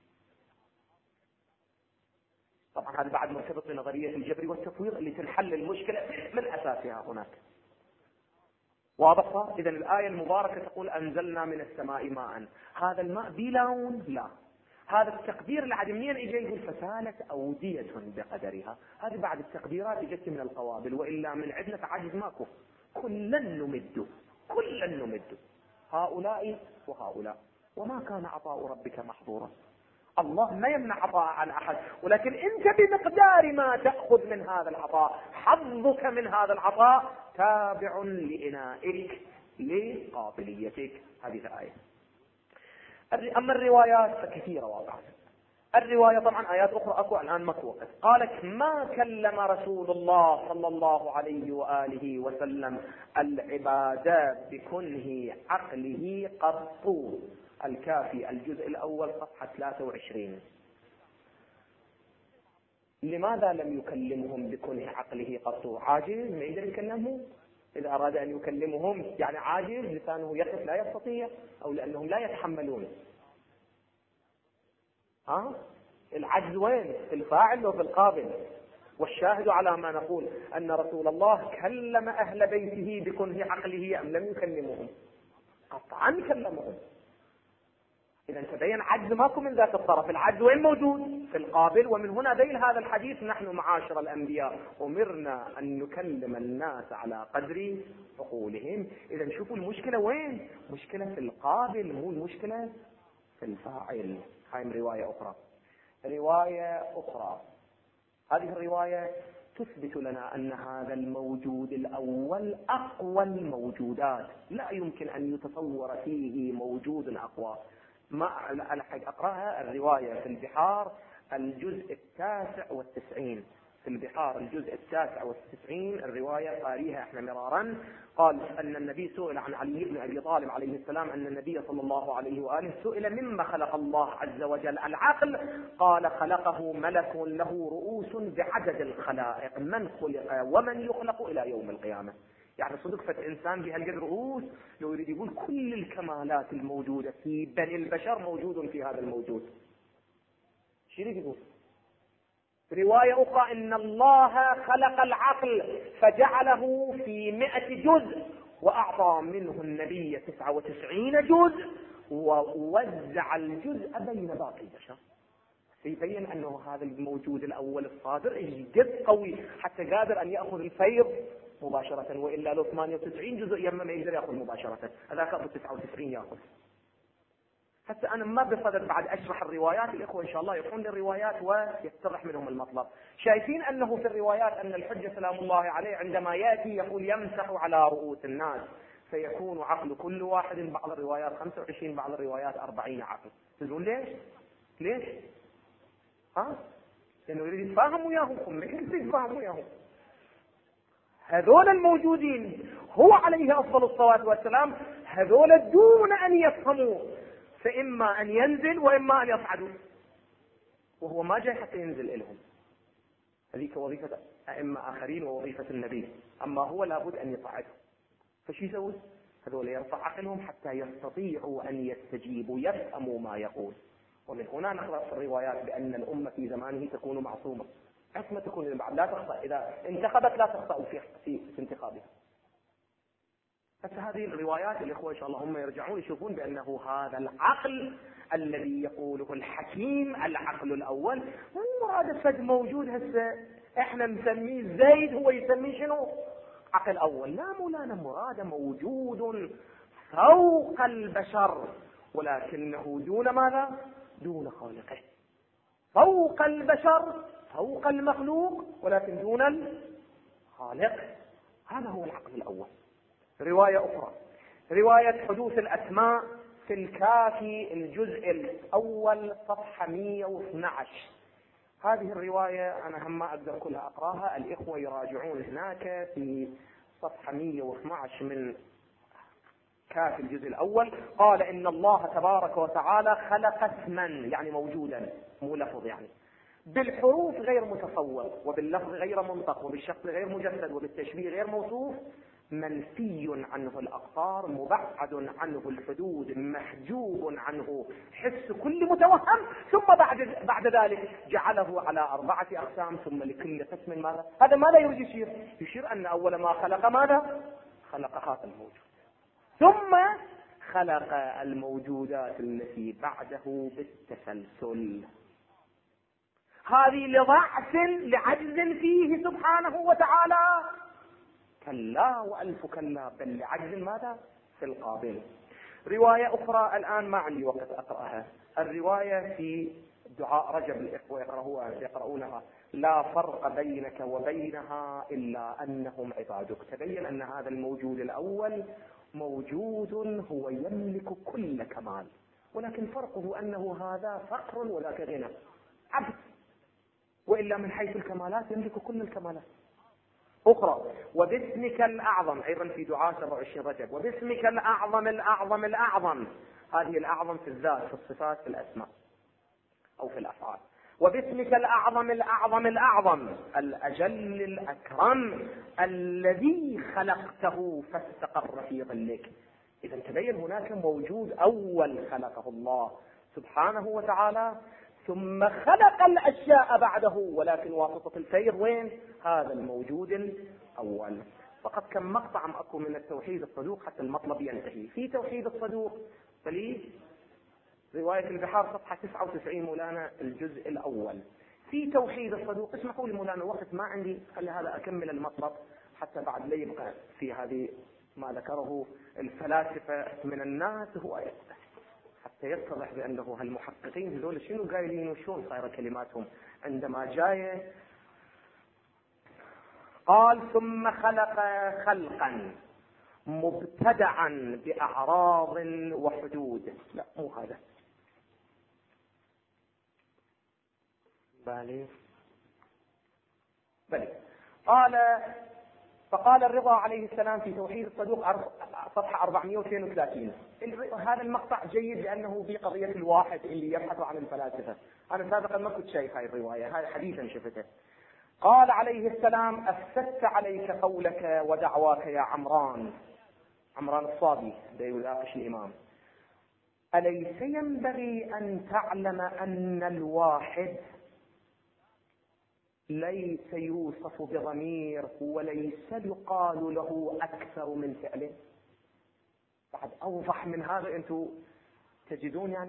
Speaker 2: طبعا هذا بعد مرتبط بنظريه الجبر والتفويض اللي تنحل المشكله من اساسها هناك. واضح؟ إذا الآية المباركة تقول أنزلنا من السماء ماء، هذا الماء بلون؟ لا. هذا التقدير العدميا إجيه الفسالة أودية بقدرها، هذه بعد التقديرات إجت من القوابل، وإلا من عدنا تعجز ماكو. كلا نمد هؤلاء وهؤلاء، وما كان عطاء ربك محظورا. الله ما يمنع عطاء عن أحد، ولكن أنت بمقدار ما تأخذ من هذا العطاء، حظك من هذا العطاء تابع لإنائك لقابليتك. هذه الآية. أما الروايات فكثيرة واقعة. الرواية طبعا آيات أخرى أكو الآن مكوكة. قالت ما كلم رسول الله صلى الله عليه وآله وسلم العباد بكنه عقله قط. الكافي الجزء الأول صفحة 23. لماذا لم يكلمهم بكنه عقله قط؟ عاجز ما يقدر يكلمهم؟ إذا أراد أن يكلمهم يعني عاجز، لسانه يقف لا يستطيع، أو لأنهم لا يتحملون. العجز وين؟ في الفاعل وفي القابل. والشاهد على ما نقول أن رسول الله كلم أهل بيته بكنه عقله أم لم يكلمهم؟ قطعا كلمهم. إذا تبين عجز ماكو من ذات الطرف، العجز وين موجود؟ في القابل. ومن هنا ذيل هذا الحديث نحن معاشر الأنبياء أمرنا أن نكلم الناس على قدر عقولهم. إذا شوفوا المشكلة وين؟ مشكلة في القابل، مو المشكلة في الفاعل. هاي رواية أخرى. رواية أخرى، هذه الرواية تثبت لنا أن هذا الموجود الأول أقوى الموجودات، لا يمكن أن يتصور فيه موجود أقوى. ما ألحق أقرأها. الرواية في البحار الجزء 99، في البحار الجزء 99 الرواية قاريها احنا مرارا. قال أن النبي سئل عن علي بن أبي طالب عليه السلام، أن النبي صلى الله عليه وآله سئل مما خلق الله عز وجل العقل، قال خلقه ملك له رؤوس بعدد الخلائق، من خلق ومن يخلق إلى يوم القيامة. يعني صدق فإنسان بهالقدر رؤوس، لو يريد يقول كل الكمالات الموجودة في بني البشر موجود في هذا الموجود. شو يريد يقول؟ رواية أخرى إن الله خلق العقل فجعله في 100 جزء، وأعطى منه النبي 99 جزء، ووزع الجزء بين باقي البشر. يبين أنه هذا الموجود الأول الصادر جد قوي حتى قادر أن يأخذ الفيض مباشرة، وإلا لو 98 جزء يما ما يقدر يأخذ مباشرة، هذاك أبو 99 يأخذ. حتى أنا ما بصدد بعد أشرح الروايات، الإخوة إن شاء الله يقرون للروايات ويتضح منهم المطلب. شايفين أنه في الروايات أن الحجة سلام الله عليه عندما يأتي يقول يمسح على رؤوس الناس، فيكون عقل كل واحد، بعض الروايات 25، بعض الروايات 40 عقل. تقولون ليش؟ لأنه يريد يتفاهم وياهم، هم ما يتفاهم وياهم. هذول الموجودين هو عليه أفضل الصلاة والسلام، هذول دون أن يفهموا، فإما أن ينزل وإما أن يصعدوا، وهو ما جاي حتى ينزل لهم. هذيك وظيفة أئمة آخرين ووظيفة النبي، أما هو لابد أن يصعدهم. فشي يسوي؟ هذول يرفع عقلهم حتى يستطيعوا أن يستجيبوا، يفهموا ما يقول. ومن هنا نقرأ في الروايات بأن الأمة في زمانه تكون معصومة، عصمة تكون للبعض، لا تخطأ، إذا انتخبت لا تخطأ في انتخابها. هذه الروايات الإخوة إن شاء الله هم يرجعون يشوفون بأنه هذا العقل الذي يقوله الحكيم العقل الأول مو هذا فد موجود هسه احنا نسميه زيد هو يسميه شنو عقل أول. لا مولانا، مراد موجود فوق البشر، ولكنه دون ماذا؟ دون خالقه. فوق البشر، فوق المخلوق، ولكن دون الخالق. هذا هو العقل الأول. رواية أخرى، رواية حدوث الأسماء في الكافي الجزء الأول صفحة 112. هذه الرواية أنا هم ما أقدر كلها أقراها، الإخوة يراجعون هناك في صفحة 112 من كافي الجزء الأول. قال إن الله تبارك وتعالى خلق اسما، يعني موجودا مو لفظ، يعني بالحروف غير متصور، وباللفظ غير منطق، وبالشخص غير مجسد، وبالتشبيه غير موصوف، منفي عنه الأقطار، مبعد عنه الحدود، محجوب عنه حس كل متوهم، ثم بعد ذلك جعله على 4 أقسام، ثم لكل قسم ماذا؟ هذا ماذا يريد يشير أن أول ما خلق ماذا؟ خلق هذا الموجود، ثم خلق الموجودات التي بعده بالتسلسل. هذه لضعف لعجز فيه سبحانه وتعالى؟ كلا وألف كلا، بل لعجز ماذا؟ في القابل. رواية أخرى الآن ما عندي وقت أقرأها، الرواية في دعاء رجب الإخوة يقرؤونها: لا فرق بينك وبينها إلا أنهم عبادك. تبين أن هذا الموجود الأول موجود هو يملك كل كمال، ولكن فرقه أنه هذا فقر وذاك غنى، عبد، وإلا من حيث الكمالات يملك كل الكمالات. أخرى: وباسمك الأعظم، أيضا في دعاء 27 رجب: وباسمك الأعظم الأعظم الأعظم. هذه الأعظم في الذات، في الصفات، في الأسماء أو في الأفعال. وباسمك الأعظم الأعظم الأعظم الأجل الأكرم الذي خلقته فاستقر في ظلك. إذا تبين هناك موجود أول خلقه الله سبحانه وتعالى، ثم خلق الأشياء بعده، ولكن واسطة الفيض وين؟ هذا الموجود الأول. فقط كم مقطع أكو من التوحيد الصدوق حتى المطلب ينتهي. في توحيد الصدوق بليغ رواية البحار صفحة 99 مولانا الجزء الأول. في توحيد الصدوق، اسمحوا لي مولانا الوقت ما عندي، خلي هذا أكمل المطلب حتى بعد لا يبقى في هذه ما ذكره الفلاسفة من الناس، هو حتى يتضح بأنه هالمحققين هذول شنو قايلين وشون صايرة كلماتهم عندما جاية. قال: ثم خلق خلقا مبتدعا بأعراض وحدود. لا مو هذا، بل قال: فقال الرضا عليه السلام في توحيد الصدوق صفحة 432. هذا المقطع جيد لأنه في قضية الواحد اللي يبحث عن الفلاسفة. أنا سابقا ما كنت شايف هاي الرواية، هذا حديثا شفته. قال عليه السلام: أفسدت عليك قولك ودعواك يا عمران الصادي، ده يناقش الإمام: أليس ينبغي أن تعلم أن الواحد ليس يوصف بضمير وليس يقال له أكثر من فعله؟ بعد أوضح من هذا أنتم تجدون؟ يعني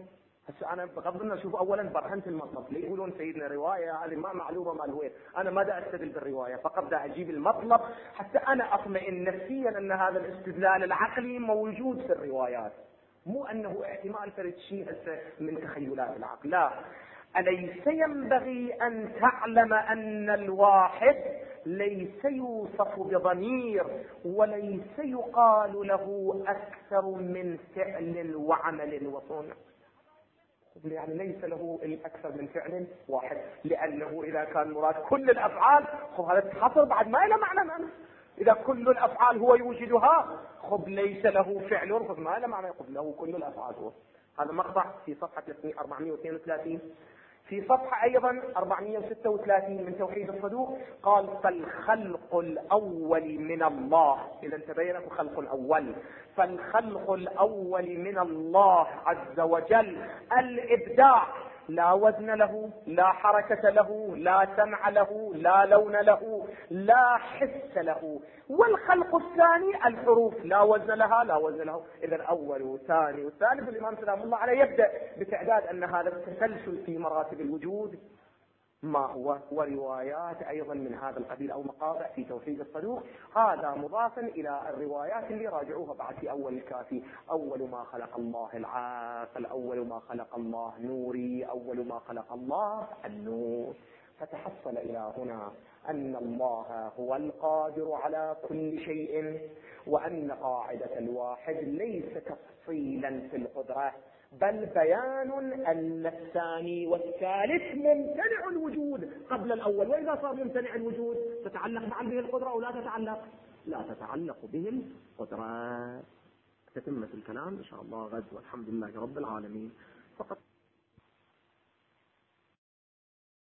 Speaker 2: هسه انا بغض النظر شوف اولا برهنت المطلب، ليه يقولون سيدنا روايه هذه ما معلومه مال هو، انا ما دا استدل بالروايه، فقط دا اجيب المطلب حتى انا اطمئن نفسيا ان هذا الاستدلال العقلي موجود في الروايات، مو انه احتمال فرد شيء هسه من تخيلات العقل. لا، اليس ينبغي ان تعلم ان الواحد ليس يوصف بضمير وليس يقال له اكثر من فعل وعمل وصنع، يعني ليس له الاكثر من فعل واحد، لانه اذا كان مراد كل الافعال هذا تحصل بعد ما له معنى. اذا كل الافعال هو يوجدها ليس له فعل ما له معنى يقول له كل الافعال هو. هذا مقطع في صفحه 432. في صفحة أيضا 436 من توحيد الصدوق قال: فالخلق الأول من الله، إذا تبين الخلق الأول، فالخلق الأول من الله عز وجل الإبداع، لا وزن له، لا حركة له، لا سمع له، لا لون له، لا حس له. والخلق الثاني الحروف، لا وزن لها، لا وزن له. إذا الأول والثاني والثالث. الإمام سلام الله عليه يبدأ بتعداد أن هذا التسلسل في مراتب الوجود ما هو، وروايات أيضا من هذا القبيل أو مقاطع في توحيد الصدوق. هذا مضافا إلى الروايات اللي راجعوها بعد في أول الكافي: أول ما خلق الله العاقل، أول ما خلق الله نوري، أول ما خلق الله النور. فتحصل إلى هنا أن الله هو القادر على كل شيء، وأن قاعدة الواحد ليس تفصيلا في القدرة بل بيان أن الثاني والثالث ممتنع الوجود قبل الأول. وإذا صار ممتنع الوجود تتعلق معا به القدرة أو لا تتعلق؟ لا تتعلق به القدرة. تتمة الكلام إن شاء الله غد، والحمد لله رب العالمين. فقط